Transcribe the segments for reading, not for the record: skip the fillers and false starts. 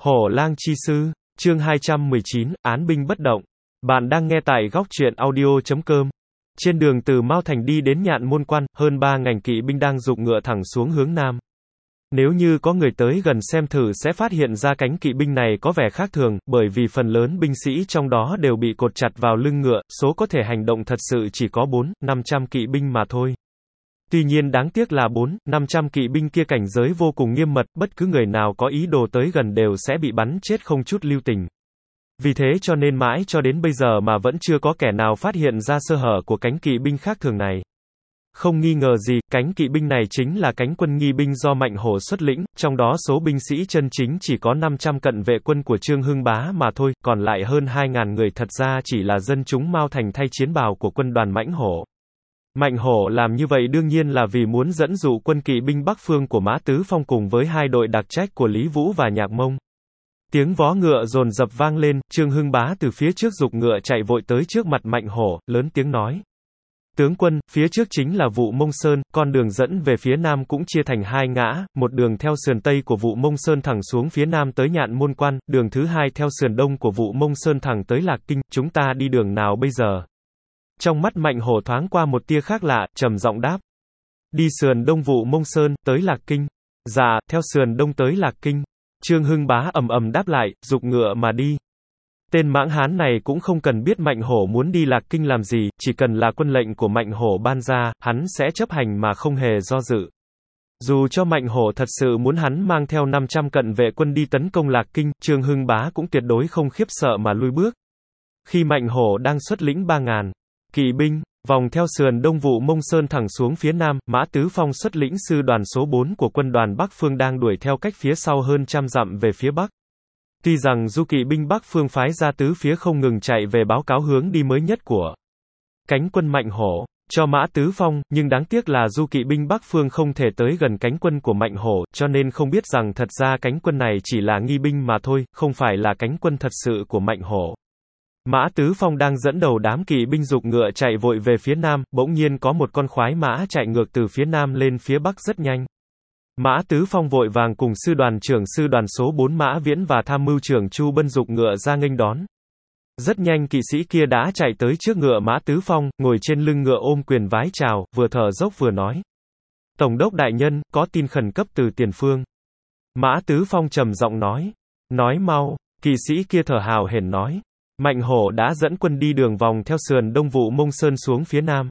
Hổ lang chi sư, chương 219, án binh bất động. Bạn đang nghe tại góc truyện audio.com. Trên đường từ Mao Thành đi đến Nhạn Môn Quan, hơn 3 ngành kỵ binh đang giục ngựa thẳng xuống hướng nam. Nếu như có người tới gần xem thử sẽ phát hiện ra cánh kỵ binh này có vẻ khác thường, bởi vì phần lớn binh sĩ trong đó đều bị cột chặt vào lưng ngựa, số có thể hành động thật sự chỉ có 400-500 kỵ binh mà thôi. Tuy nhiên đáng tiếc là 400-500 kỵ binh kia cảnh giới vô cùng nghiêm mật, bất cứ người nào có ý đồ tới gần đều sẽ bị bắn chết không chút lưu tình. Vì thế cho nên mãi cho đến bây giờ mà vẫn chưa có kẻ nào phát hiện ra sơ hở của cánh kỵ binh khác thường này. Không nghi ngờ gì, cánh kỵ binh này chính là cánh quân nghi binh do Mạnh Hổ xuất lĩnh, trong đó số binh sĩ chân chính chỉ có 500 cận vệ quân của Trương Hưng Bá mà thôi, còn lại hơn 2.000 người thật ra chỉ là dân chúng Mao Thành thay chiến bào của quân đoàn Mãnh Hổ. Mạnh Hổ làm như vậy đương nhiên là vì muốn dẫn dụ quân kỵ binh Bắc Phương của Mã Tứ Phong cùng với hai đội đặc trách của Lý Vũ và Nhạc Mông. Tiếng vó ngựa dồn dập vang lên, Trương Hưng Bá từ phía trước giục ngựa chạy vội tới trước mặt Mạnh Hổ, lớn tiếng nói: "Tướng quân, phía trước chính là Vụ Mông Sơn, con đường dẫn về phía nam cũng chia thành hai ngã, một đường theo sườn tây của Vụ Mông Sơn thẳng xuống phía nam tới Nhạn Môn Quan, đường thứ hai theo sườn đông của Vụ Mông Sơn thẳng tới Lạc Kinh, chúng ta đi đường nào bây giờ?" Trong mắt Mạnh Hổ thoáng qua một tia khác lạ, trầm giọng đáp: "Đi sườn đông Vụ Mông Sơn, tới Lạc Kinh." "Dạ, theo sườn đông tới Lạc Kinh." Trương Hưng Bá ầm ầm đáp lại, giục ngựa mà đi. Tên mãng hán này cũng không cần biết Mạnh Hổ muốn đi Lạc Kinh làm gì, chỉ cần là quân lệnh của Mạnh Hổ ban ra, hắn sẽ chấp hành mà không hề do dự. Dù cho Mạnh Hổ thật sự muốn hắn mang theo 500 cận vệ quân đi tấn công Lạc Kinh, Trương Hưng Bá cũng tuyệt đối không khiếp sợ mà lui bước. Khi Mạnh Hổ đang xuất lĩnh 3.000 kỵ binh, vòng theo sườn đông Vụ Mông Sơn thẳng xuống phía nam, Mã Tứ Phong xuất lĩnh sư đoàn số 4 của quân đoàn Bắc Phương đang đuổi theo cách phía sau hơn trăm dặm về phía bắc. Tuy rằng du kỵ binh Bắc Phương phái ra tứ phía không ngừng chạy về báo cáo hướng đi mới nhất của cánh quân Mạnh Hổ cho Mã Tứ Phong, nhưng đáng tiếc là du kỵ binh Bắc Phương không thể tới gần cánh quân của Mạnh Hổ, cho nên không biết rằng thật ra cánh quân này chỉ là nghi binh mà thôi, không phải là cánh quân thật sự của Mạnh Hổ. Mã Tứ Phong đang dẫn đầu đám kỵ binh giục ngựa chạy vội về phía nam, bỗng nhiên có một con khoái mã chạy ngược từ phía nam lên phía bắc rất nhanh. Mã Tứ Phong vội vàng cùng sư đoàn trưởng sư đoàn số 4 Mã Viễn và tham mưu trưởng Chu Bân giục ngựa ra nghênh đón. Rất nhanh kỵ sĩ kia đã chạy tới trước ngựa Mã Tứ Phong, ngồi trên lưng ngựa ôm quyền vái chào, vừa thở dốc vừa nói: "Tổng đốc đại nhân, có tin khẩn cấp từ tiền phương." Mã Tứ Phong trầm giọng nói: "Nói mau." Kỵ sĩ kia thở hào hển nói: "Mạnh Hổ đã dẫn quân đi đường vòng theo sườn đông Vụ Mông Sơn xuống phía nam."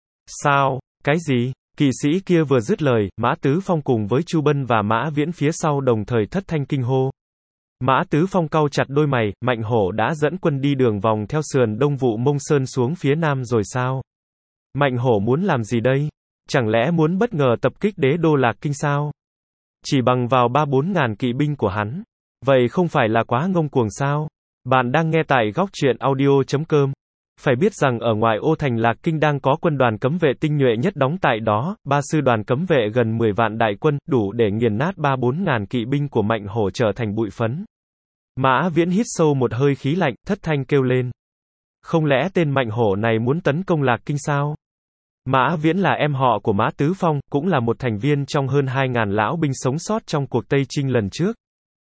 "Sao? Cái gì?" Kỵ sĩ kia vừa dứt lời, Mã Tứ Phong cùng với Chu Bân và Mã Viễn phía sau đồng thời thất thanh kinh hô. Mã Tứ Phong cau chặt đôi mày, Mạnh Hổ đã dẫn quân đi đường vòng theo sườn đông Vụ Mông Sơn xuống phía nam rồi sao? Mạnh Hổ muốn làm gì đây? Chẳng lẽ muốn bất ngờ tập kích đế đô Lạc Kinh sao? Chỉ bằng vào 3-4 ngàn kỵ binh của hắn, vậy không phải là quá ngông cuồng sao? Bạn đang nghe tại góc truyện audio.com. Phải biết rằng ở ngoài ô thành Lạc Kinh đang có quân đoàn cấm vệ tinh nhuệ nhất đóng tại đó, 3 sư đoàn cấm vệ gần 10 vạn đại quân, đủ để nghiền nát 3-4 ngàn kỵ binh của Mạnh Hổ trở thành bụi phấn. Mã Viễn hít sâu một hơi khí lạnh, thất thanh kêu lên: "Không lẽ tên Mạnh Hổ này muốn tấn công Lạc Kinh sao?" Mã Viễn là em họ của Mã Tứ Phong, cũng là một thành viên trong hơn 2.000 lão binh sống sót trong cuộc Tây Chinh lần trước.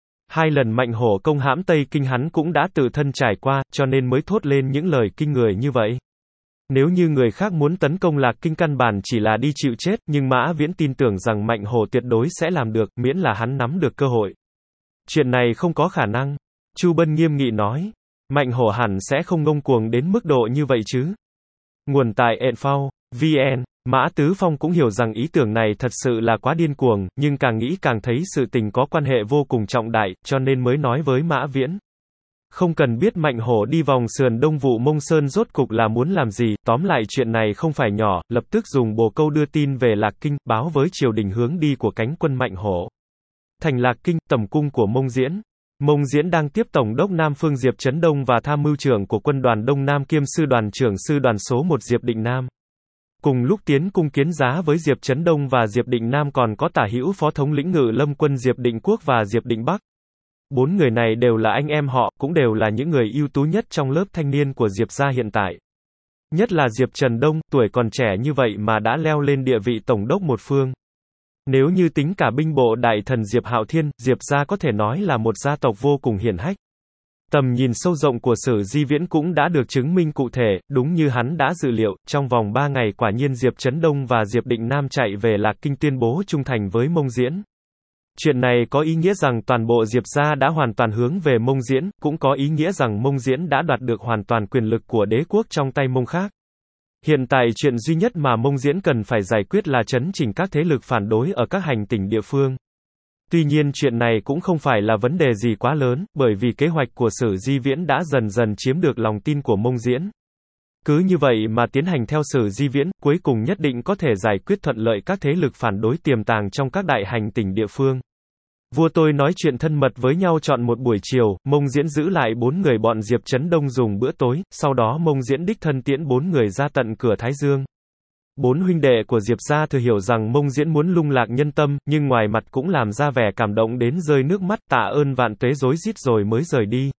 2 lần Mạnh Hổ công hãm Tây Kinh hắn cũng đã tự thân trải qua, cho nên mới thốt lên những lời kinh người như vậy. Nếu như người khác muốn tấn công Lạc Kinh căn bản chỉ là đi chịu chết, nhưng Mã Viễn tin tưởng rằng Mạnh Hổ tuyệt đối sẽ làm được, miễn là hắn nắm được cơ hội. Chuyện này không có khả năng. Chu Bân nghiêm nghị nói. Mạnh Hổ hẳn sẽ không ngông cuồng đến mức độ như vậy chứ. Nguồn tại Enfao.vn. Mã Tứ Phong cũng hiểu rằng ý tưởng này thật sự là quá điên cuồng, nhưng càng nghĩ càng thấy sự tình có quan hệ vô cùng trọng đại, cho nên mới nói với Mã Viễn. Không cần biết Mạnh Hổ đi vòng sườn đông Vụ Mông Sơn rốt cục là muốn làm gì, tóm lại chuyện này không phải nhỏ, lập tức dùng bồ câu đưa tin về Lạc Kinh, báo với triều đình hướng đi của cánh quân Mạnh Hổ. Thành Lạc Kinh, tầm cung của Mông Diễn. Mông Diễn đang tiếp Tổng đốc Nam Phương Diệp Chấn Đông và tham mưu trưởng của quân đoàn Đông Nam kiêm sư đoàn trưởng sư đoàn số 1 Diệp Định Nam. Cùng lúc tiến cung kiến giá với Diệp Chấn Đông và Diệp Định Nam còn có tả hữu phó thống lĩnh Ngự Lâm quân Diệp Định Quốc và Diệp Định Bắc. 4 người này đều là anh em họ, cũng đều là những người ưu tú nhất trong lớp thanh niên của Diệp gia hiện tại. Nhất là Diệp Trần Đông, tuổi còn trẻ như vậy mà đã leo lên địa vị tổng đốc một phương. Nếu như tính cả binh bộ đại thần Diệp Hạo Thiên, Diệp gia có thể nói là một gia tộc vô cùng hiển hách. Tầm nhìn sâu rộng của Sử Di Viễn cũng đã được chứng minh cụ thể, đúng như hắn đã dự liệu, trong vòng 3 ngày quả nhiên Diệp Chấn Đông và Diệp Định Nam chạy về Lạc Kinh tuyên bố trung thành với Mông Diễn. Chuyện này có ý nghĩa rằng toàn bộ Diệp gia đã hoàn toàn hướng về Mông Diễn, cũng có ý nghĩa rằng Mông Diễn đã đoạt được hoàn toàn quyền lực của đế quốc trong tay Mông khác. Hiện tại chuyện duy nhất mà Mông Diễn cần phải giải quyết là trấn chỉnh các thế lực phản đối ở các hành tỉnh địa phương. Tuy nhiên chuyện này cũng không phải là vấn đề gì quá lớn, bởi vì kế hoạch của Sử Di Viễn đã dần dần chiếm được lòng tin của Mông Diễn. Cứ như vậy mà tiến hành theo Sử Di Viễn, cuối cùng nhất định có thể giải quyết thuận lợi các thế lực phản đối tiềm tàng trong các đại hành tỉnh địa phương. Vua tôi nói chuyện thân mật với nhau chọn một buổi chiều, Mông Diễn giữ lại 4 người bọn Diệp Chấn Đông dùng bữa tối, sau đó Mông Diễn đích thân tiễn 4 người ra tận cửa Thái Dương. 4 huynh đệ của Diệp gia thừa hiểu rằng Mông Diễn muốn lung lạc nhân tâm, nhưng ngoài mặt cũng làm ra vẻ cảm động đến rơi nước mắt tạ ơn vạn tuế rối rít rồi mới rời đi.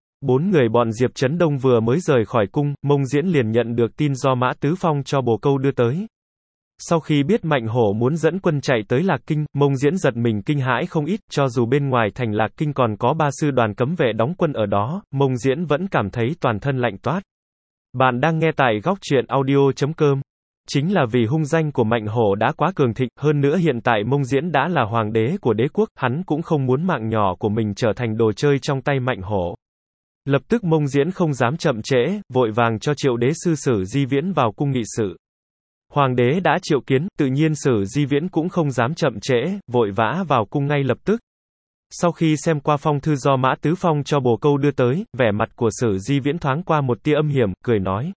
4 người bọn Diệp Chấn Đông vừa mới rời khỏi cung, Mông Diễn liền nhận được tin do Mã Tứ Phong cho bồ câu đưa tới. Sau khi biết Mạnh Hổ muốn dẫn quân chạy tới Lạc Kinh, Mông Diễn giật mình kinh hãi không ít, cho dù bên ngoài thành Lạc Kinh còn có 3 sư đoàn cấm vệ đóng quân ở đó, Mông Diễn vẫn cảm thấy toàn thân lạnh toát. Bạn đang nghe tại góc truyện audio.com. Chính là vì hung danh của Mạnh Hổ đã quá cường thịnh, hơn nữa hiện tại Mông Diễn đã là hoàng đế của đế quốc, hắn cũng không muốn mạng nhỏ của mình trở thành đồ chơi trong tay Mạnh Hổ. Lập tức Mông Diễn không dám chậm trễ, vội vàng cho Triệu đế sư Sử Di Viễn vào cung nghị sự. Hoàng đế đã triệu kiến, tự nhiên Sử Di Viễn cũng không dám chậm trễ, vội vã vào cung ngay lập tức. Sau khi xem qua phong thư do Mã Tứ Phong cho bồ câu đưa tới, vẻ mặt của Sử Di Viễn thoáng qua một tia âm hiểm, cười nói: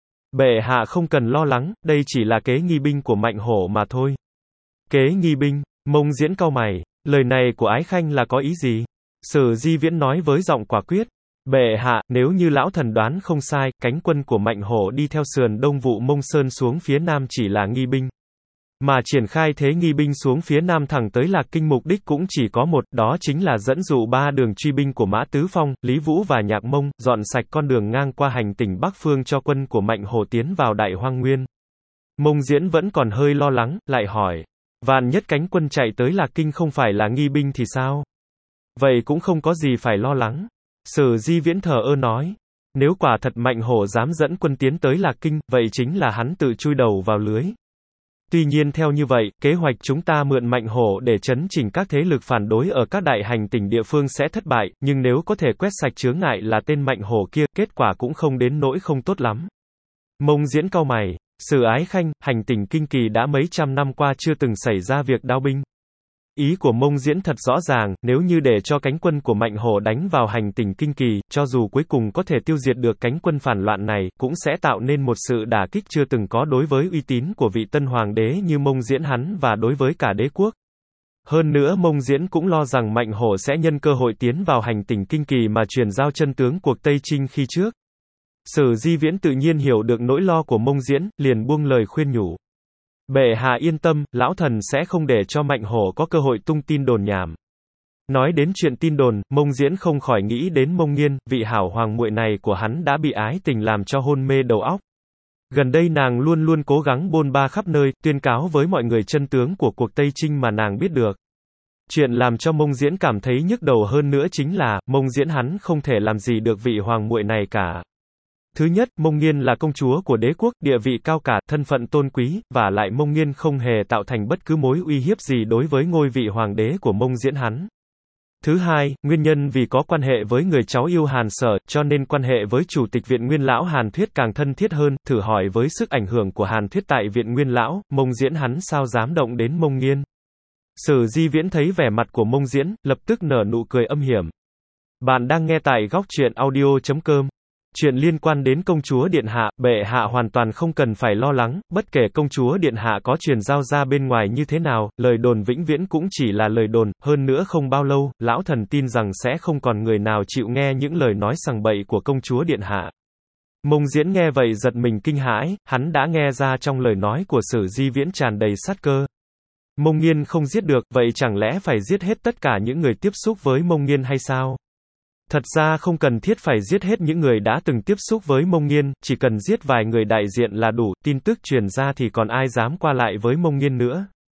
Bệ hạ không cần lo lắng, đây chỉ là kế nghi binh của Mạnh Hổ mà thôi. Kế nghi binh? Mông Diễn cau mày, lời này của Ái Khanh là có ý gì? Sử Di Viễn nói với giọng quả quyết: Bệ hạ, nếu như lão thần đoán không sai, cánh quân của Mạnh Hổ đi theo sườn đông vụ Mông Sơn xuống phía nam chỉ là nghi binh. Mà triển khai thế nghi binh xuống phía nam thẳng tới Lạc Kinh mục đích cũng chỉ có một, đó chính là dẫn dụ 3 đường truy binh của Mã Tứ Phong, Lý Vũ và Nhạc Mông, dọn sạch con đường ngang qua hành tỉnh Bắc Phương cho quân của Mạnh Hổ tiến vào Đại Hoang Nguyên. Mông Diễn vẫn còn hơi lo lắng, lại hỏi: Vạn nhất cánh quân chạy tới Lạc Kinh không phải là nghi binh thì sao? Vậy cũng không có gì phải lo lắng. Sử Di Viễn thờ ơ nói: Nếu quả thật Mạnh Hổ dám dẫn quân tiến tới Lạc Kinh, vậy chính là hắn tự chui đầu vào lưới. Tuy nhiên theo như vậy, kế hoạch chúng ta mượn Mạnh Hổ để trấn chỉnh các thế lực phản đối ở các đại hành tỉnh địa phương sẽ thất bại, nhưng nếu có thể quét sạch chướng ngại là tên Mạnh Hổ kia, kết quả cũng không đến nỗi không tốt lắm. Mông Diễn cau mày, Sử Ái Khanh, hành tỉnh Kinh Kỳ đã mấy trăm năm qua chưa từng xảy ra việc đao binh. Ý của Mông Diễn thật rõ ràng, nếu như để cho cánh quân của Mạnh Hổ đánh vào hành tỉnh Kinh Kỳ, cho dù cuối cùng có thể tiêu diệt được cánh quân phản loạn này, cũng sẽ tạo nên một sự đả kích chưa từng có đối với uy tín của vị tân hoàng đế như Mông Diễn hắn và đối với cả đế quốc. Hơn nữa Mông Diễn cũng lo rằng Mạnh Hổ sẽ nhân cơ hội tiến vào hành tỉnh Kinh Kỳ mà truyền giao chân tướng cuộc Tây Trinh khi trước. Sử Di Viễn tự nhiên hiểu được nỗi lo của Mông Diễn, liền buông lời khuyên nhủ: Bệ hạ yên tâm, lão thần sẽ không để cho Mạnh Hổ có cơ hội tung tin đồn nhảm. Nói đến chuyện tin đồn, Mông Diễn không khỏi nghĩ đến Mông Nghiên, vị hảo hoàng muội này của hắn đã bị ái tình làm cho hôn mê đầu óc. Gần đây nàng luôn luôn cố gắng bôn ba khắp nơi, tuyên cáo với mọi người chân tướng của cuộc Tây Trinh mà nàng biết được. Chuyện làm cho Mông Diễn cảm thấy nhức đầu hơn nữa chính là, Mông Diễn hắn không thể làm gì được vị hoàng muội này cả. Thứ nhất, Mông Nghiên là công chúa của đế quốc, địa vị cao cả, thân phận tôn quý, và lại Mông Nghiên không hề tạo thành bất cứ mối uy hiếp gì đối với ngôi vị hoàng đế của Mông Diễn hắn. Thứ hai, nguyên nhân vì có quan hệ với người cháu yêu Hàn Sở, cho nên quan hệ với Chủ tịch Viện Nguyên Lão Hàn Thuyết càng thân thiết hơn, thử hỏi với sức ảnh hưởng của Hàn Thuyết tại Viện Nguyên Lão, Mông Diễn hắn sao dám động đến Mông Nghiên. Sử Di Viễn thấy vẻ mặt của Mông Diễn, lập tức nở nụ cười âm hiểm. Bạn đang nghe tại góc truyện audio.com. Chuyện liên quan đến công chúa Điện Hạ, bệ hạ hoàn toàn không cần phải lo lắng, bất kể công chúa Điện Hạ có truyền giao ra bên ngoài như thế nào, lời đồn vĩnh viễn cũng chỉ là lời đồn, hơn nữa không bao lâu, lão thần tin rằng sẽ không còn người nào chịu nghe những lời nói sằng bậy của công chúa Điện Hạ. Mông Diễn nghe vậy giật mình kinh hãi, hắn đã nghe ra trong lời nói của Sử Di Viễn tràn đầy sát cơ. Mông Nghiên không giết được, vậy chẳng lẽ phải giết hết tất cả những người tiếp xúc với Mông Nghiên hay sao? Thật ra không cần thiết phải giết hết những người đã từng tiếp xúc với Mông Nghiên, chỉ cần giết vài người đại diện là đủ, tin tức truyền ra thì còn ai dám qua lại với Mông Nghiên nữa.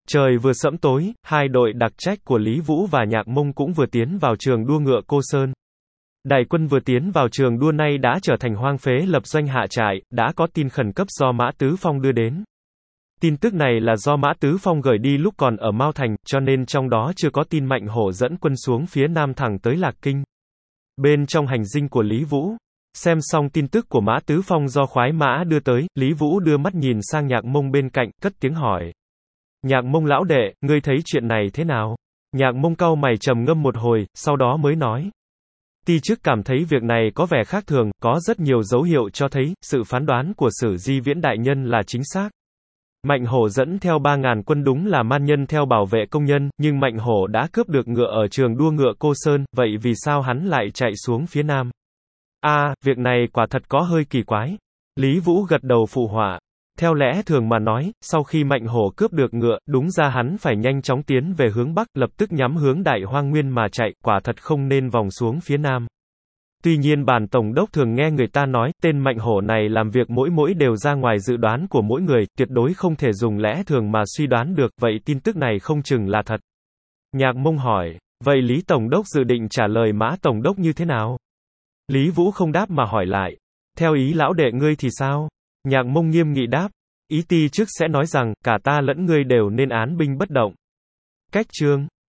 Trời vừa sẫm tối, hai đội đặc trách của Lý Vũ và Nhạc Mông cũng vừa tiến vào trường đua ngựa Cô Sơn. Đại quân vừa tiến vào trường đua nay đã trở thành hoang phế lập doanh hạ trại, đã có tin khẩn cấp do Mã Tứ Phong đưa đến. Tin tức này là do Mã Tứ Phong gửi đi lúc còn ở Mao Thành, cho nên trong đó chưa có tin Mạnh Hổ dẫn quân xuống phía nam thẳng tới Lạc Kinh. Bên trong hành dinh của Lý Vũ, xem xong tin tức của Mã Tứ Phong do khoái mã đưa tới, Lý Vũ đưa mắt nhìn sang Nhạc Mông bên cạnh, cất tiếng hỏi. Nhạc Mông lão đệ, ngươi thấy chuyện này thế nào? Nhạc Mông cau mày trầm ngâm một hồi, sau đó mới nói. Ti chức cảm thấy việc này có vẻ khác thường, có rất nhiều dấu hiệu cho thấy, sự phán đoán của Sử Di Viễn đại nhân là chính xác. Mạnh Hổ dẫn theo 3.000 quân đúng là man nhân theo bảo vệ công nhân, nhưng Mạnh Hổ đã cướp được ngựa ở trường đua ngựa Cô Sơn, vậy vì sao hắn lại chạy xuống phía nam? Việc này quả thật có hơi kỳ quái. Lý Vũ gật đầu phụ họa. Theo lẽ thường mà nói, sau khi Mạnh Hổ cướp được ngựa, đúng ra hắn phải nhanh chóng tiến về hướng Bắc, lập tức nhắm hướng Đại Hoang Nguyên mà chạy, quả thật không nên vòng xuống phía Nam. Tuy nhiên bản tổng đốc thường nghe người ta nói, tên Mạnh Hổ này làm việc mỗi đều ra ngoài dự đoán của mỗi người, tuyệt đối không thể dùng lẽ thường mà suy đoán được, vậy tin tức này không chừng là thật. Nhạc Mông hỏi, vậy Lý Tổng đốc dự định trả lời Mã Tổng đốc như thế nào? Lý Vũ không đáp mà hỏi lại, theo ý lão đệ ngươi thì sao? Nhạc Mông nghiêm nghị đáp, ý ti trước sẽ nói rằng, cả ta lẫn ngươi đều nên án binh bất động. Cách chương